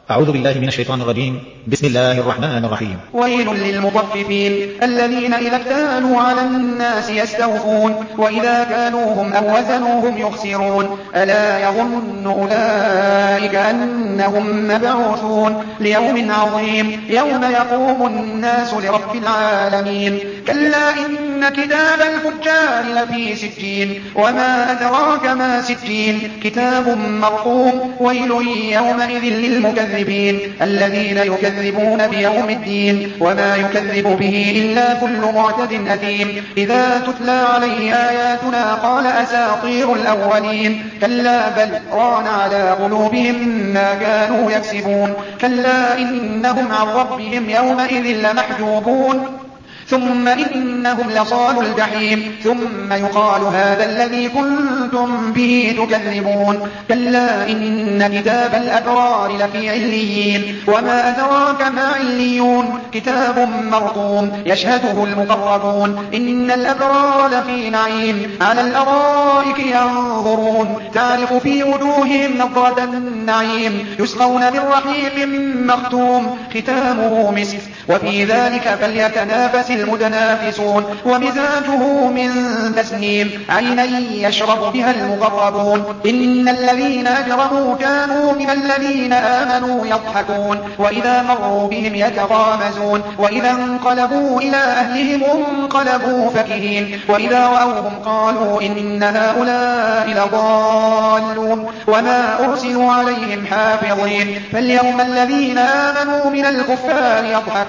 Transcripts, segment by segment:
أعوذ بالله من الشيطان الرجيم. بسم الله الرحمن الرحيم. ويل للمطففين الذين إذا اكتالوا على الناس يستوفون وإذا كالوهم أو وزنوهم يخسرون ألا يظن أولئك أنهم مبعوثون ليوم عظيم يوم يقوم الناس لرب العالمين كلا إن كتاب الفجار لفي سجين وما أدراك ما سجين كتاب مرقوم ويل يومئذ للمكذبين الذين يكذبون بيوم الدين وما يكذب به إلا كل معتد أثيم إذا تتلى عليه آياتنا قال أساطير الأولين كلا بل ران على قلوبهم ما كانوا يكسبون كلا إنهم عن ربهم يومئذ لمحجوبون ثم إنهم لصالوا الجحيم ثم يقال هذا الذي كنتم به تكذبون كلا إن كتاب الأبرار لفي عليين وما أدراك ما عليون كتاب مرقوم يشهده المقربون إن الأبرار لفي نعيم على الأرائك ينظرون تعرف في وجوههم نضرة النعيم يسقون من رحيق مختوم ختامه مسك وفي ذلك فليتنافس المتنافسون ومزاجه من تسنيم عينا يشرب بها المقربون إن الذين أجرموا كانوا من الذين آمنوا يضحكون وإذا مروا بهم يتغامزون وإذا انقلبوا إلى أهلهم انقلبوا فكهين وإذا رأوهم قالوا إن هؤلاء لضالون وما أرسلوا عليهم حافظين فاليوم الذين آمنوا من الكفار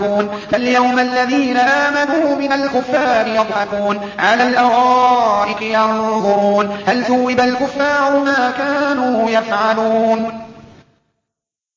يضحكون على الأرائك ينظرون هل ثوب الكفار ما كانوا يفعلون